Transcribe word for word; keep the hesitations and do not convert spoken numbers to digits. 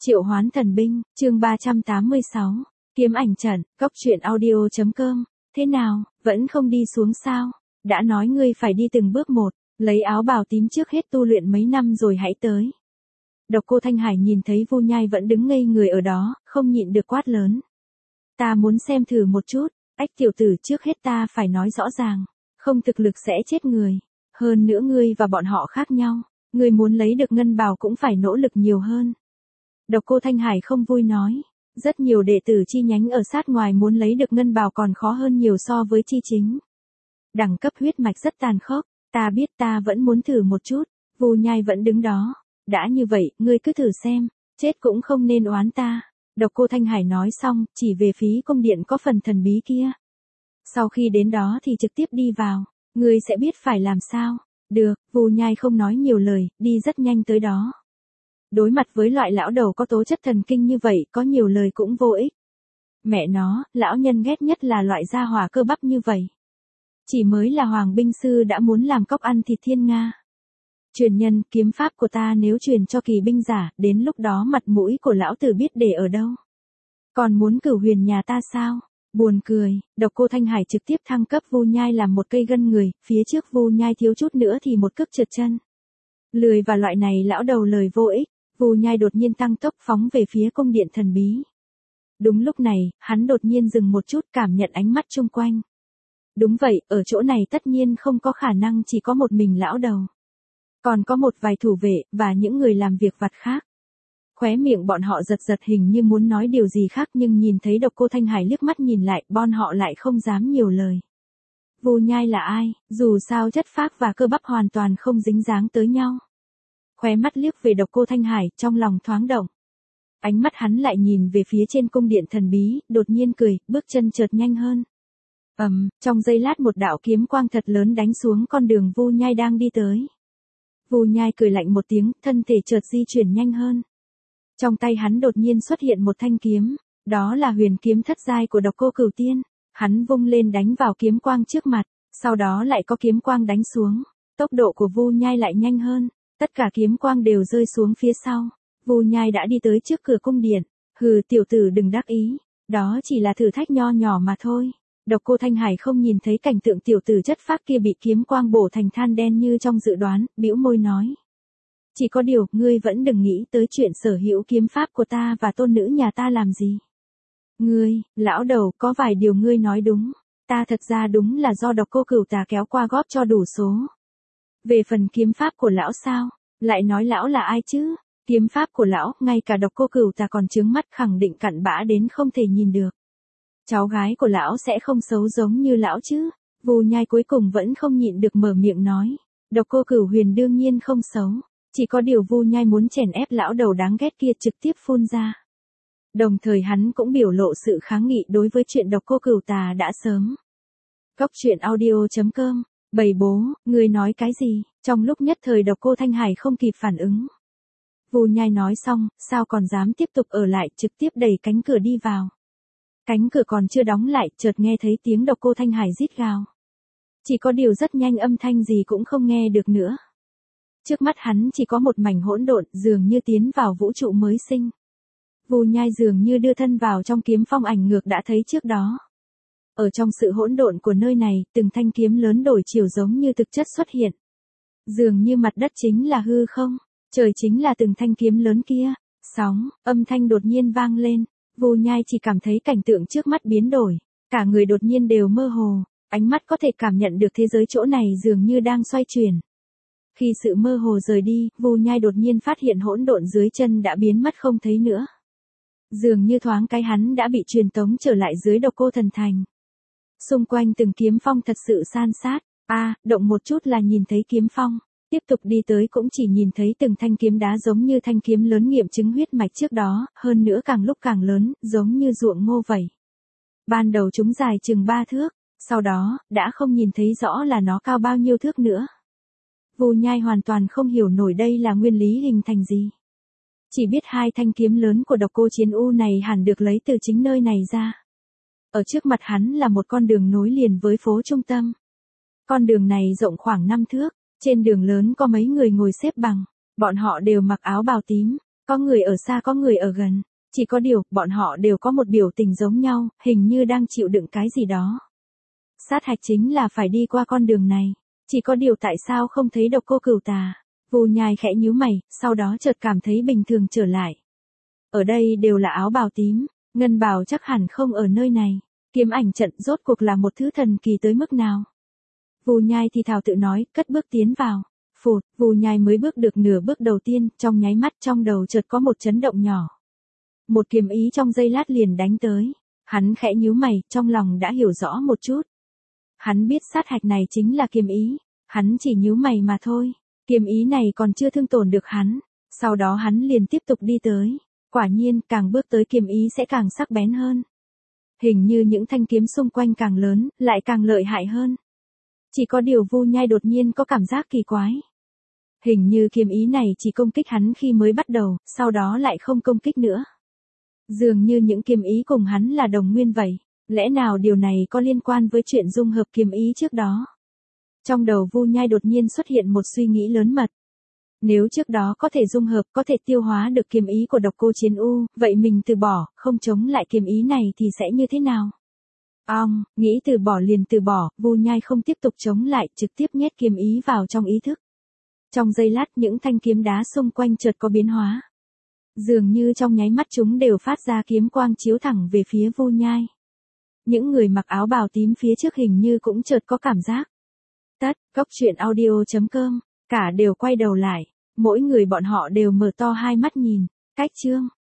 Triệu hoán thần binh, chương ba trăm tám mươi sáu, kiếm ảnh trận, cốc truyện audio.com, thế nào, vẫn không đi xuống sao? Đã nói ngươi phải đi từng bước một, lấy áo bào tím trước hết tu luyện mấy năm rồi hãy tới. Độc Cô Thanh Hải nhìn thấy Vu Nhai vẫn đứng ngây người ở đó, không nhịn được quát lớn. Ta muốn xem thử một chút, ách tiểu tử, trước hết ta phải nói rõ ràng, không thực lực sẽ chết người. Hơn nữa ngươi và bọn họ khác nhau, ngươi muốn lấy được ngân bào cũng phải nỗ lực nhiều hơn. Độc Cô Thanh Hải không vui nói, rất nhiều đệ tử chi nhánh ở sát ngoài muốn lấy được ngân bào còn khó hơn nhiều so với chi chính. Đẳng cấp huyết mạch rất tàn khốc, ta biết, ta vẫn muốn thử một chút. Vu Nhai vẫn đứng đó, đã như vậy, ngươi cứ thử xem, chết cũng không nên oán ta. Độc Cô Thanh Hải nói xong, chỉ về phía cung điện có phần thần bí kia. Sau khi đến đó thì trực tiếp đi vào, ngươi sẽ biết phải làm sao. Được, Vu Nhai không nói nhiều lời, đi rất nhanh tới đó. Đối mặt với loại lão đầu có tố chất thần kinh như vậy, có nhiều lời cũng vô ích. Mẹ nó, lão nhân ghét nhất là loại gia hỏa cơ bắp như vậy. Chỉ mới là hoàng binh sư đã muốn làm cóc ăn thịt thiên nga. Truyền nhân, kiếm pháp của ta nếu truyền cho kỳ binh giả, đến lúc đó mặt mũi của lão tử biết để ở đâu. Còn muốn cửu huyền nhà ta sao? Buồn cười, Độc Cô Thanh Hải trực tiếp thăng cấp Vu Nhai làm một cây gân người, phía trước Vu Nhai thiếu chút nữa thì một cước trượt chân. Lười và loại này lão đầu lời vô ích, Vu Nhai đột nhiên tăng tốc phóng về phía cung điện thần bí. Đúng lúc này, hắn đột nhiên dừng một chút, cảm nhận ánh mắt chung quanh. Đúng vậy, ở chỗ này tất nhiên không có khả năng chỉ có một mình lão đầu. Còn có một vài thủ vệ, và những người làm việc vặt khác. Khóe miệng bọn họ giật giật hình như muốn nói điều gì khác, nhưng nhìn thấy Độc Cô Thanh Hải liếc mắt nhìn lại, bọn họ lại không dám nhiều lời. Vu Nhai là ai, dù sao chất phác và cơ bắp hoàn toàn không dính dáng tới nhau. Khóe mắt liếc về Độc Cô Thanh Hải, trong lòng thoáng động. Ánh mắt hắn lại nhìn về phía trên cung điện thần bí, đột nhiên cười, bước chân chợt nhanh hơn. Ầm, um, trong giây lát một đạo kiếm quang thật lớn đánh xuống con đường Vu Nhai đang đi tới. Vu Nhai cười lạnh một tiếng, thân thể chợt di chuyển nhanh hơn. Trong tay hắn đột nhiên xuất hiện một thanh kiếm, đó là huyền kiếm thất giai của Độc Cô Cửu Tiên. Hắn vung lên đánh vào kiếm quang trước mặt, sau đó lại có kiếm quang đánh xuống. Tốc độ của Vu Nhai lại nhanh hơn, tất cả kiếm quang đều rơi xuống phía sau. Vu Nhai đã đi tới trước cửa cung điện. Hừ, tiểu tử đừng đắc ý, đó chỉ là thử thách nho nhỏ mà thôi. Độc Cô Thanh Hải không nhìn thấy cảnh tượng tiểu tử chất phác kia bị kiếm quang bổ thành than đen như trong dự đoán, bĩu môi nói. Chỉ có điều, ngươi vẫn đừng nghĩ tới chuyện sở hữu kiếm pháp của ta và tôn nữ nhà ta làm gì. Ngươi, lão đầu, có vài điều ngươi nói đúng, ta thật ra đúng là do Độc Cô Cửu Tà kéo qua góp cho đủ số. Về phần kiếm pháp của lão sao, lại nói lão là ai chứ? Kiếm pháp của lão, ngay cả Độc Cô Cửu Tà còn trướng mắt khẳng định cặn bã đến không thể nhìn được. Cháu gái của lão sẽ không xấu giống như lão chứ? Vu Nhai cuối cùng vẫn không nhịn được mở miệng nói. Độc Cô Cửu Huyền đương nhiên không xấu, chỉ có điều Vu Nhai muốn chèn ép lão đầu đáng ghét kia trực tiếp phun ra. Đồng thời hắn cũng biểu lộ sự kháng nghị đối với chuyện Độc Cô Cửu Tà đã sớm. Cốc truyện audio.com, bầy bố, ngươi nói cái gì? Trong lúc nhất thời Độc Cô Thanh Hải không kịp phản ứng. Vu Nhai nói xong, sao còn dám tiếp tục ở lại, trực tiếp đẩy cánh cửa đi vào. Cánh cửa còn chưa đóng lại, chợt nghe thấy tiếng Độc Cô Thanh Hải rít gào. Chỉ có điều rất nhanh âm thanh gì cũng không nghe được nữa. Trước mắt hắn chỉ có một mảnh hỗn độn, dường như tiến vào vũ trụ mới sinh. Vu Nhai dường như đưa thân vào trong kiếm phong ảnh ngược đã thấy trước đó. Ở trong sự hỗn độn của nơi này, từng thanh kiếm lớn đổi chiều giống như thực chất xuất hiện. Dường như mặt đất chính là hư không, trời chính là từng thanh kiếm lớn kia. Sóng, âm thanh đột nhiên vang lên. Vu Nhai chỉ cảm thấy cảnh tượng trước mắt biến đổi, cả người đột nhiên đều mơ hồ, ánh mắt có thể cảm nhận được thế giới chỗ này dường như đang xoay chuyển. Khi sự mơ hồ rời đi, Vu Nhai đột nhiên phát hiện hỗn độn dưới chân đã biến mất không thấy nữa. Dường như thoáng cái hắn đã bị truyền tống trở lại dưới Độc Cô Thần Thành. Xung quanh từng kiếm phong thật sự san sát, a, à, động một chút là nhìn thấy kiếm phong. Tiếp tục đi tới cũng chỉ nhìn thấy từng thanh kiếm đá giống như thanh kiếm lớn nghiệm chứng huyết mạch trước đó, hơn nữa càng lúc càng lớn, giống như ruộng ngô vậy. Ban đầu chúng dài chừng ba thước, sau đó, đã không nhìn thấy rõ là nó cao bao nhiêu thước nữa. Vu Nhai hoàn toàn không hiểu nổi đây là nguyên lý hình thành gì. Chỉ biết hai thanh kiếm lớn của Độc Cô Chiến U này hẳn được lấy từ chính nơi này ra. Ở trước mặt hắn là một con đường nối liền với phố trung tâm. Con đường này rộng khoảng năm thước. Trên đường lớn có mấy người ngồi xếp bằng, bọn họ đều mặc áo bào tím, Có người ở xa có người ở gần. Chỉ có điều, bọn họ đều có một biểu tình giống nhau, hình như đang chịu đựng cái gì đó. Sát hạch chính là phải đi qua con đường này. Chỉ có điều tại sao không thấy Độc Cô Cửu Tà? Vu Nhai khẽ nhíu mày, sau đó chợt cảm thấy bình thường trở lại. Ở đây đều là áo bào tím, ngân bào chắc hẳn không ở nơi này. Kiếm ảnh trận rốt cuộc là một thứ thần kỳ tới mức nào? Vu Nhai thì thào tự nói, cất bước tiến vào. Phụt, Vu Nhai mới bước được nửa bước đầu tiên, trong nháy mắt trong đầu chợt có một chấn động nhỏ. Một kiếm ý trong giây lát liền đánh tới. Hắn khẽ nhíu mày, trong lòng đã hiểu rõ một chút. Hắn biết sát hạch này chính là kiếm ý. Hắn chỉ nhíu mày mà thôi. Kiếm ý này còn chưa thương tổn được hắn. Sau đó hắn liền tiếp tục đi tới. Quả nhiên, càng bước tới kiếm ý sẽ càng sắc bén hơn. Hình như những thanh kiếm xung quanh càng lớn, lại càng lợi hại hơn. Chỉ có điều Vu Nhai đột nhiên có cảm giác kỳ quái. Hình như kiếm ý này chỉ công kích hắn khi mới bắt đầu, sau đó lại không công kích nữa. Dường như những kiếm ý cùng hắn là đồng nguyên vậy. Lẽ nào điều này có liên quan với chuyện dung hợp kiếm ý trước đó? Trong đầu Vu Nhai đột nhiên xuất hiện một suy nghĩ lớn mật. Nếu trước đó có thể dung hợp, có thể tiêu hóa được kiếm ý của Độc Cô Chiến U, vậy mình từ bỏ, không chống lại kiếm ý này thì sẽ như thế nào? Ong, nghĩ từ bỏ liền từ bỏ, Vu Nhai không tiếp tục chống lại, trực tiếp nhét kiếm ý vào trong ý thức. Trong giây lát những thanh kiếm đá xung quanh chợt có biến hóa. Dường như trong nháy mắt chúng đều phát ra kiếm quang chiếu thẳng về phía Vu Nhai. Những người mặc áo bào tím phía trước hình như cũng chợt có cảm giác. Tất, góc truyện audio chấm com, cả đều quay đầu lại. Mỗi người bọn họ đều mở to hai mắt nhìn. Cách chương